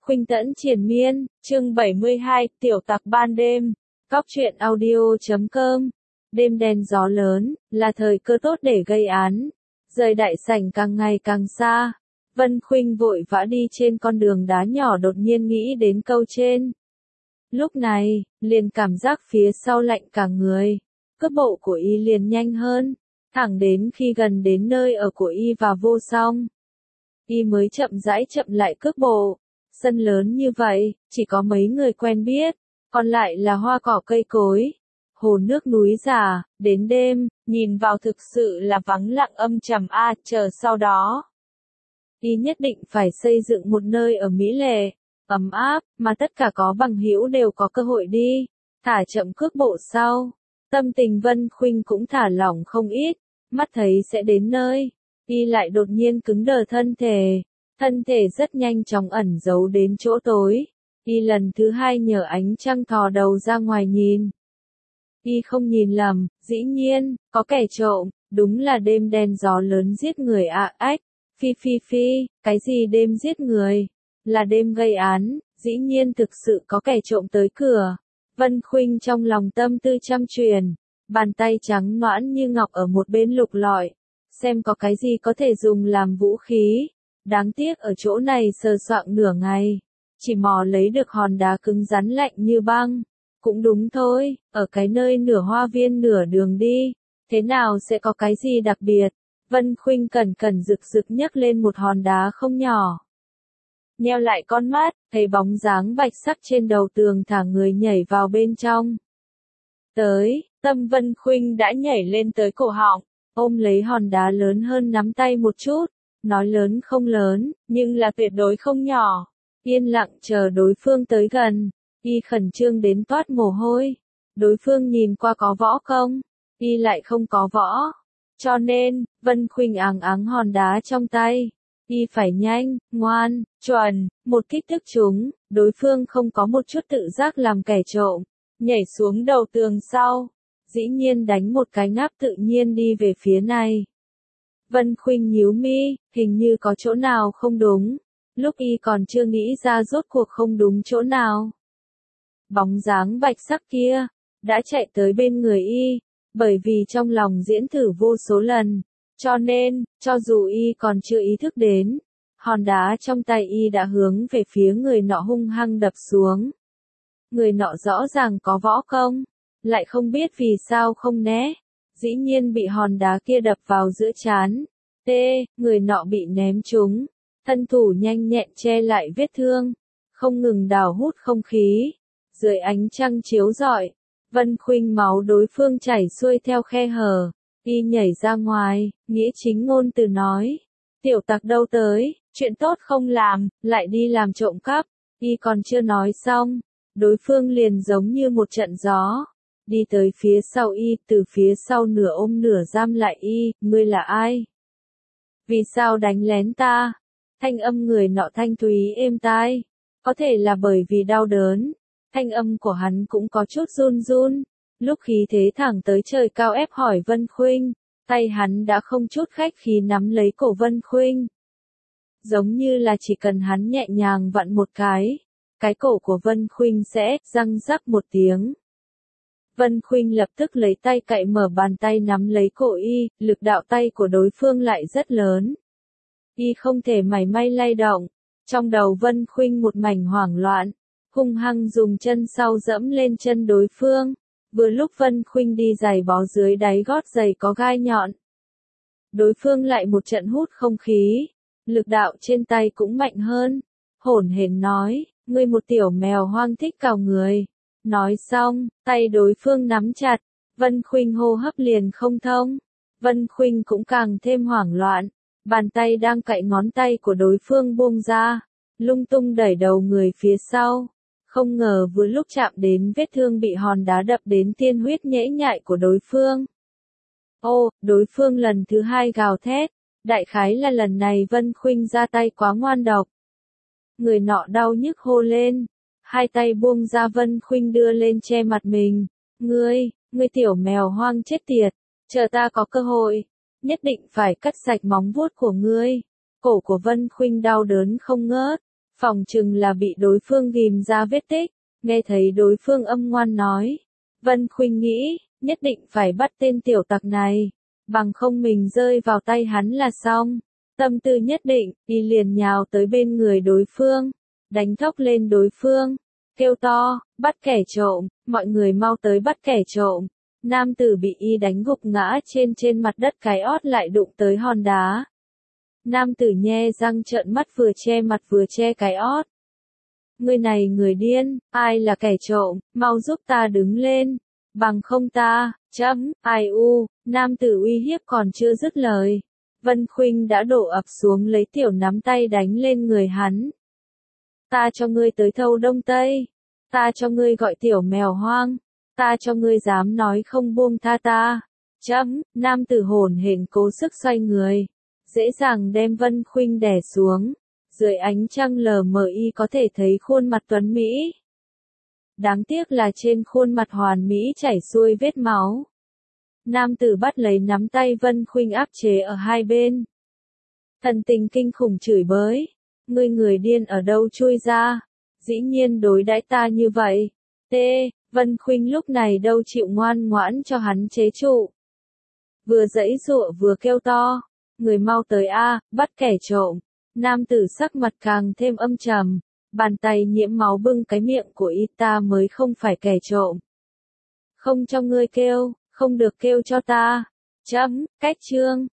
Khuynh Tẫn triền miên, chương 72, tiểu tặc ban đêm. Cóc truyện audio.com. Đêm đen gió lớn, là thời cơ tốt để gây án. Rời đại sảnh càng ngày càng xa. Vân Khuynh vội vã đi trên con đường đá nhỏ, đột nhiên nghĩ đến câu trên. Lúc này, liền cảm giác phía sau lạnh cả người. Cước bộ của y liền nhanh hơn, thẳng đến khi gần đến nơi ở của y và vô song. Y mới chậm rãi chậm lại cước bộ. Sân lớn như vậy, chỉ có mấy người quen biết, còn lại là hoa cỏ cây cối, hồ nước núi già. Đến đêm, nhìn vào thực sự là vắng lặng âm trầm chờ sau đó. Y nhất định phải xây dựng một nơi ở mỹ lệ, ấm áp, mà tất cả có bằng hữu đều có cơ hội đi, thả chậm cước bộ sau. Tâm tình Vân Khuynh cũng thả lỏng không ít, mắt thấy sẽ đến nơi, y lại đột nhiên cứng đờ thân thể. Thân thể rất nhanh chóng ẩn giấu đến chỗ tối. Y lần thứ hai nhờ ánh trăng thò đầu ra ngoài nhìn. Y không nhìn lầm, dĩ nhiên, có kẻ trộm, đúng là đêm đen gió lớn giết người ách. Phi, cái gì đêm giết người? Là đêm gây án, dĩ nhiên thực sự có kẻ trộm tới cửa. Vân Khuynh trong lòng tâm tư trăm truyền, bàn tay trắng nõn như ngọc ở một bên lục lọi, xem có cái gì có thể dùng làm vũ khí. Đáng tiếc ở chỗ này sờ soạng nửa ngày, chỉ mò lấy được hòn đá cứng rắn lạnh như băng. Cũng đúng thôi, ở cái nơi nửa hoa viên nửa đường đi, thế nào sẽ có cái gì đặc biệt. Vân Khuynh cẩn cẩn rực rực nhấc lên một hòn đá không nhỏ. Nheo lại con mắt, thấy bóng dáng bạch sắc trên đầu tường thả người nhảy vào bên trong. Tâm Vân Khuynh đã nhảy lên tới cổ họng, ôm lấy hòn đá lớn hơn nắm tay một chút. Nói lớn không lớn, nhưng là tuyệt đối không nhỏ. Yên lặng chờ đối phương tới gần, y khẩn trương đến toát mồ hôi. Đối phương nhìn qua có võ công, y lại không có võ. Cho nên, Vân Khuynh áng hòn đá trong tay. Y phải nhanh, ngoan, chuẩn, một kích thức chúng. Đối phương không có một chút tự giác làm kẻ trộm, nhảy xuống đầu tường sau. Dĩ nhiên đánh một cái ngáp tự nhiên đi về phía này. Vân Khuynh nhíu mi, hình như có chỗ nào không đúng. Lúc y còn chưa nghĩ ra rốt cuộc không đúng chỗ nào. Bóng dáng bạch sắc kia đã chạy tới bên người y, bởi vì trong lòng diễn thử vô số lần, cho nên, cho dù y còn chưa ý thức đến, hòn đá trong tay y đã hướng về phía người nọ hung hăng đập xuống. Người nọ rõ ràng có võ công, lại không biết vì sao không né. Dĩ nhiên bị hòn đá kia đập vào giữa trán. Người nọ bị ném trúng. Thân thủ nhanh nhẹn che lại vết thương, không ngừng đào hút không khí. Dưới ánh trăng chiếu rọi, Vân Khuynh máu đối phương chảy xuôi theo khe hở. Y nhảy ra ngoài, nghĩa chính ngôn từ nói. Tiểu tặc đâu tới, chuyện tốt không làm, lại đi làm trộm cắp. Y còn chưa nói xong, đối phương liền giống như một trận gió. Đi tới phía sau y, từ phía sau nửa ôm nửa giam lại y. Ngươi là ai? Vì sao đánh lén ta? Thanh âm người nọ thanh thúy êm tai. Có thể là bởi vì đau đớn. Thanh âm của hắn cũng có chút run run. Lúc khí thế thẳng tới trời cao ép hỏi Vân Khuynh, tay hắn đã không chút khách khí nắm lấy cổ Vân Khuynh. Giống như là chỉ cần hắn nhẹ nhàng vặn một cái cổ của Vân Khuynh sẽ răng rắc một tiếng. Vân Khuynh lập tức lấy tay cạy mở bàn tay nắm lấy cổ y, lực đạo tay của đối phương lại rất lớn. Y không thể mảy may lay động. Trong đầu Vân Khuynh một mảnh hoảng loạn, hung hăng dùng chân sau dẫm lên chân đối phương. Vừa lúc Vân Khuynh đi giày bó dưới đáy gót giày có gai nhọn. Đối phương lại một trận hút không khí, lực đạo trên tay cũng mạnh hơn. Hổn hển nói, ngươi một tiểu mèo hoang thích cào người. Nói xong, tay đối phương nắm chặt, Vân Khuynh hô hấp liền không thông. Vân Khuynh cũng càng thêm hoảng loạn, bàn tay đang cạy ngón tay của đối phương buông ra, lung tung đẩy đầu người phía sau. Không ngờ vừa lúc chạm đến vết thương bị hòn đá đập đến tiên huyết nhễ nhại của đối phương. Đối phương lần thứ hai gào thét, đại khái là lần này Vân Khuynh ra tay quá ngoan độc. Người nọ đau nhức hô lên. Hai tay buông ra Vân Khuynh đưa lên che mặt mình. Ngươi tiểu mèo hoang chết tiệt, chờ ta có cơ hội, nhất định phải cắt sạch móng vuốt của ngươi. Cổ của Vân Khuynh đau đớn không ngớt, Phỏng chừng là bị đối phương ghim ra vết tích, nghe thấy đối phương âm ngoan nói. Vân Khuynh nghĩ, nhất định phải bắt tên tiểu tặc này, bằng không mình rơi vào tay hắn là xong. Tâm tư nhất định, y liền nhào tới bên người đối phương, đánh thốc lên đối phương, kêu to, bắt kẻ trộm, mọi người mau tới bắt kẻ trộm. Nam tử bị y đánh gục ngã trên mặt đất, cái ót lại đụng tới hòn đá. Nam tử nhe răng trợn mắt, vừa che mặt vừa che cái ót. Người này người điên, ai là kẻ trộm, mau giúp ta đứng lên, bằng không ta, ai u, nam tử uy hiếp còn chưa dứt lời. Vân Khuynh đã đổ ập xuống lấy tiểu nắm tay đánh lên người hắn. Ta cho ngươi tới thâu Đông Tây, ta cho ngươi gọi tiểu mèo hoang, ta cho ngươi dám nói không buông tha ta. Nam tử hồn hển cố sức xoay người, dễ dàng đem Vân Khuynh đè xuống. Dưới ánh trăng lờ mờ y có thể thấy khuôn mặt tuấn Mỹ. Đáng tiếc là trên khuôn mặt hoàn mỹ chảy xuôi vết máu. Nam tử bắt lấy nắm tay Vân Khuynh áp chế ở hai bên. Thần tình kinh khủng chửi bới. Ngươi người điên ở đâu chui ra? Dĩ nhiên đối đãi ta như vậy. Vân Khuynh lúc này đâu chịu ngoan ngoãn cho hắn chế trụ. Vừa giãy giụa vừa kêu to. Người mau tới a, bắt kẻ trộm. Nam tử sắc mặt càng thêm âm trầm. Bàn tay nhiễm máu bưng cái miệng của y, ta mới không phải kẻ trộm. Không cho ngươi kêu, không được kêu cho ta. Cách chương.